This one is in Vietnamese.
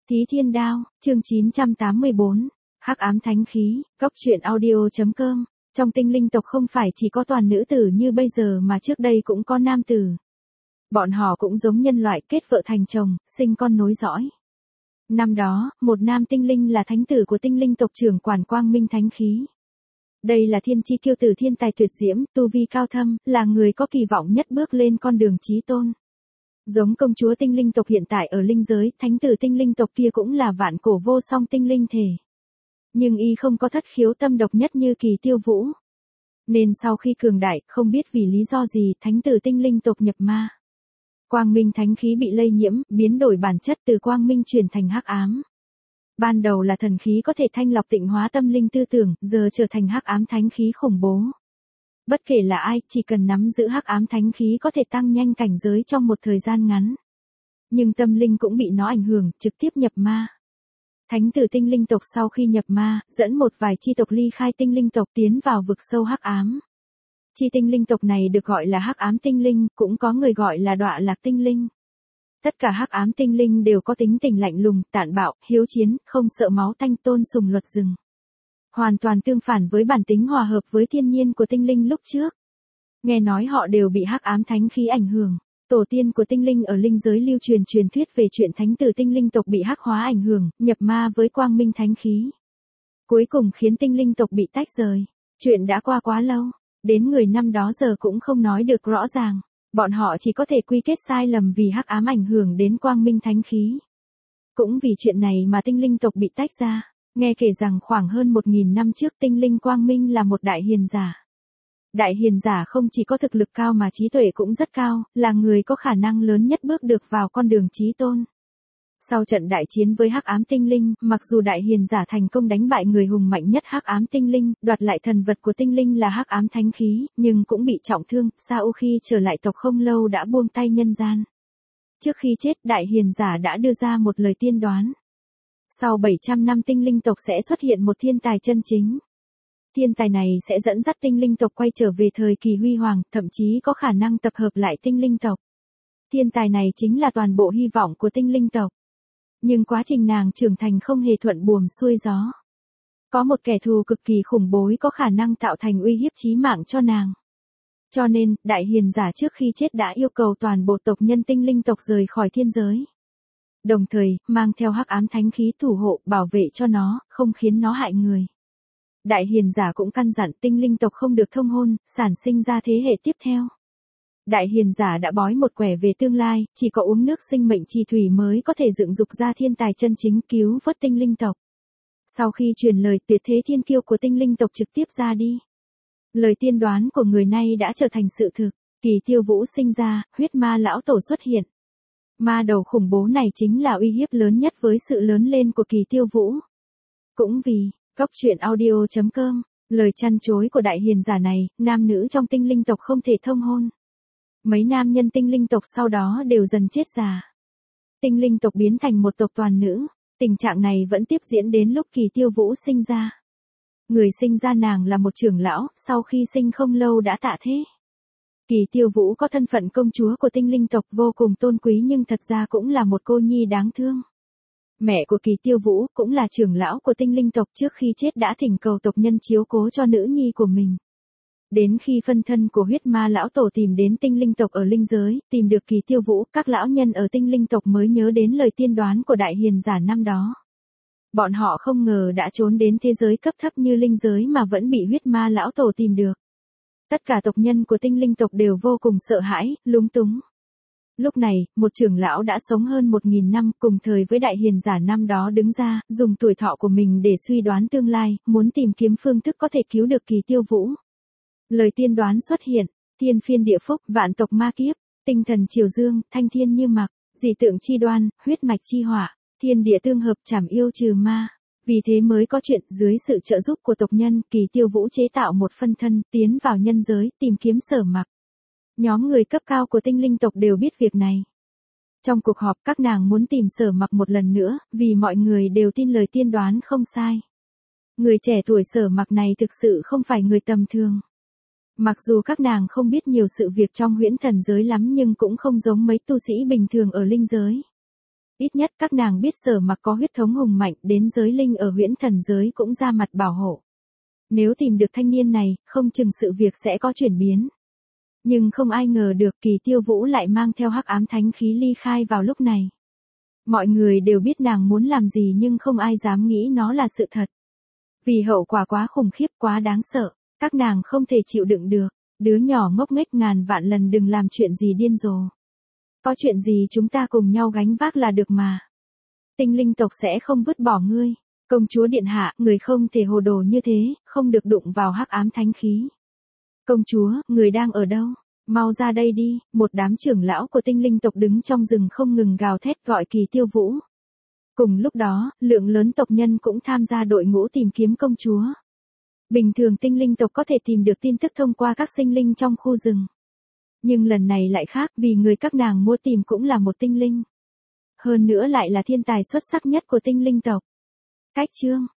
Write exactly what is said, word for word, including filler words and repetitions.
Thí Thiên Đao, chương chín trăm tám mươi bốn, Hắc ám thánh khí, góc truyện audio.com. Trong tinh linh tộc không phải chỉ có toàn nữ tử như bây giờ mà trước đây cũng có nam tử. Bọn họ cũng giống nhân loại kết vợ thành chồng, sinh con nối dõi. Năm đó, một nam tinh linh là thánh tử của tinh linh tộc trưởng quản quang minh thánh khí. Đây là thiên chi kiêu tử thiên tài tuyệt diễm, tu vi cao thâm, là người có kỳ vọng nhất bước lên con đường chí tôn. Giống công chúa tinh linh tộc hiện tại ở linh giới, thánh tử tinh linh tộc kia cũng là vạn cổ vô song tinh linh thể. Nhưng y không có thất khiếu tâm độc nhất như Kỳ Tiêu Vũ. Nên sau khi cường đại, không biết vì lý do gì, thánh tử tinh linh tộc nhập ma. Quang minh thánh khí bị lây nhiễm, biến đổi bản chất từ quang minh chuyển thành hắc ám. Ban đầu là thần khí có thể thanh lọc tịnh hóa tâm linh tư tưởng, giờ trở thành hắc ám thánh khí khủng bố. Bất kể là ai, chỉ cần nắm giữ hắc ám thánh khí có thể tăng nhanh cảnh giới trong một thời gian ngắn. Nhưng tâm linh cũng bị nó ảnh hưởng, trực tiếp nhập ma. Thánh tử tinh linh tộc sau khi nhập ma, dẫn một vài chi tộc ly khai tinh linh tộc tiến vào vực sâu hắc ám. Chi tinh linh tộc này được gọi là hắc ám tinh linh, cũng có người gọi là đọa lạc tinh linh. Tất cả hắc ám tinh linh đều có tính tình lạnh lùng, tàn bạo, hiếu chiến, không sợ máu tanh, tôn sùng luật rừng. Hoàn toàn tương phản với bản tính hòa hợp với thiên nhiên của tinh linh lúc trước. Nghe nói họ đều bị hắc ám thánh khí ảnh hưởng. Tổ tiên của tinh linh ở linh giới lưu truyền truyền thuyết về chuyện thánh tử tinh linh tộc bị hắc hóa ảnh hưởng, nhập ma với quang minh thánh khí. Cuối cùng khiến tinh linh tộc bị tách rời. Chuyện đã qua quá lâu, đến người năm đó giờ cũng không nói được rõ ràng. Bọn họ chỉ có thể quy kết sai lầm vì hắc ám ảnh hưởng đến quang minh thánh khí. Cũng vì chuyện này mà tinh linh tộc bị tách ra. Nghe kể rằng khoảng hơn một nghìn năm trước tinh linh quang minh là một đại hiền giả. Đại hiền giả không chỉ có thực lực cao mà trí tuệ cũng rất cao, là người có khả năng lớn nhất bước được vào con đường chí tôn. Sau trận đại chiến với hắc ám tinh linh, mặc dù đại hiền giả thành công đánh bại người hùng mạnh nhất hắc ám tinh linh, đoạt lại thần vật của tinh linh là hắc ám thánh khí, nhưng cũng bị trọng thương, sau khi trở lại tộc không lâu đã buông tay nhân gian. Trước khi chết, đại hiền giả đã đưa ra một lời tiên đoán. Sau bảy trăm năm tinh linh tộc sẽ xuất hiện một thiên tài chân chính. Thiên tài này sẽ dẫn dắt tinh linh tộc quay trở về thời kỳ huy hoàng, thậm chí có khả năng tập hợp lại tinh linh tộc. Thiên tài này chính là toàn bộ hy vọng của tinh linh tộc. Nhưng quá trình nàng trưởng thành không hề thuận buồm xuôi gió. Có một kẻ thù cực kỳ khủng bố có khả năng tạo thành uy hiếp chí mạng cho nàng. Cho nên, đại hiền giả trước khi chết đã yêu cầu toàn bộ tộc nhân tinh linh tộc rời khỏi thiên giới. Đồng thời, mang theo hắc ám thánh khí thủ hộ, bảo vệ cho nó, không khiến nó hại người. Đại hiền giả cũng căn dặn tinh linh tộc không được thông hôn, sản sinh ra thế hệ tiếp theo. Đại hiền giả đã bói một quẻ về tương lai, chỉ có uống nước sinh mệnh chi thủy mới có thể dựng dục ra thiên tài chân chính cứu vớt tinh linh tộc. Sau khi truyền lời, tuyệt thế thiên kiêu của tinh linh tộc trực tiếp ra đi. Lời tiên đoán của người này đã trở thành sự thực. Kỳ Tiêu Vũ sinh ra, huyết ma lão tổ xuất hiện. Ma đầu khủng bố này chính là uy hiếp lớn nhất với sự lớn lên của Kỳ Tiêu Vũ. Cũng vì, góc truyện audio.com, lời chăn chối của đại hiền giả này, nam nữ trong tinh linh tộc không thể thông hôn. Mấy nam nhân tinh linh tộc sau đó đều dần chết già. Tinh linh tộc biến thành một tộc toàn nữ, tình trạng này vẫn tiếp diễn đến lúc Kỳ Tiêu Vũ sinh ra. Người sinh ra nàng là một trưởng lão, sau khi sinh không lâu đã tạ thế. Kỳ Tiêu Vũ có thân phận công chúa của tinh linh tộc vô cùng tôn quý nhưng thật ra cũng là một cô nhi đáng thương. Mẹ của Kỳ Tiêu Vũ cũng là trưởng lão của tinh linh tộc, trước khi chết đã thỉnh cầu tộc nhân chiếu cố cho nữ nhi của mình. Đến khi phân thân của huyết ma lão tổ tìm đến tinh linh tộc ở linh giới, tìm được Kỳ Tiêu Vũ, các lão nhân ở tinh linh tộc mới nhớ đến lời tiên đoán của đại hiền giả năm đó. Bọn họ không ngờ đã trốn đến thế giới cấp thấp như linh giới mà vẫn bị huyết ma lão tổ tìm được. Tất cả tộc nhân của tinh linh tộc đều vô cùng sợ hãi, lúng túng. Lúc này, một trưởng lão đã sống hơn một nghìn năm cùng thời với đại hiền giả năm đó đứng ra, dùng tuổi thọ của mình để suy đoán tương lai, muốn tìm kiếm phương thức có thể cứu được Kỳ Tiêu Vũ. Lời tiên đoán xuất hiện, thiên phiên địa phúc, vạn tộc ma kiếp, tinh thần triều dương, thanh thiên như mặc, dị tượng chi đoan, huyết mạch chi hỏa, thiên địa tương hợp, trảm yêu trừ ma. Vì thế mới có chuyện, dưới sự trợ giúp của tộc nhân, Kỳ Tiêu Vũ chế tạo một phân thân, tiến vào nhân giới, tìm kiếm Sở Mặc. Nhóm người cấp cao của tinh linh tộc đều biết việc này. Trong cuộc họp, các nàng muốn tìm Sở Mặc một lần nữa, vì mọi người đều tin lời tiên đoán không sai. Người trẻ tuổi Sở Mặc này thực sự không phải người tầm thường. Mặc dù các nàng không biết nhiều sự việc trong huyễn thần giới lắm nhưng cũng không giống mấy tu sĩ bình thường ở linh giới. Ít nhất các nàng biết Sở Mặc có huyết thống hùng mạnh, đến giới linh ở huyễn thần giới cũng ra mặt bảo hộ. Nếu tìm được thanh niên này, không chừng sự việc sẽ có chuyển biến. Nhưng không ai ngờ được Kỳ Tiêu Vũ lại mang theo hắc ám thánh khí ly khai vào lúc này. Mọi người đều biết nàng muốn làm gì nhưng không ai dám nghĩ nó là sự thật. Vì hậu quả quá khủng khiếp, quá đáng sợ, các nàng không thể chịu đựng được. Đứa nhỏ ngốc nghếch, ngàn vạn lần đừng làm chuyện gì điên rồ. Có chuyện gì chúng ta cùng nhau gánh vác là được mà. Tinh linh tộc sẽ không vứt bỏ ngươi. Công chúa điện hạ, người không thể hồ đồ như thế, không được đụng vào hắc ám thánh khí. Công chúa, người đang ở đâu? Mau ra đây đi. Một đám trưởng lão của tinh linh tộc đứng trong rừng không ngừng gào thét gọi Kỳ Tiêu Vũ. Cùng lúc đó, lượng lớn tộc nhân cũng tham gia đội ngũ tìm kiếm công chúa. Bình thường tinh linh tộc có thể tìm được tin tức thông qua các sinh linh trong khu rừng. Nhưng lần này lại khác, vì người các nàng mua tìm cũng là một tinh linh. Hơn nữa lại là thiên tài xuất sắc nhất của tinh linh tộc. Cách chương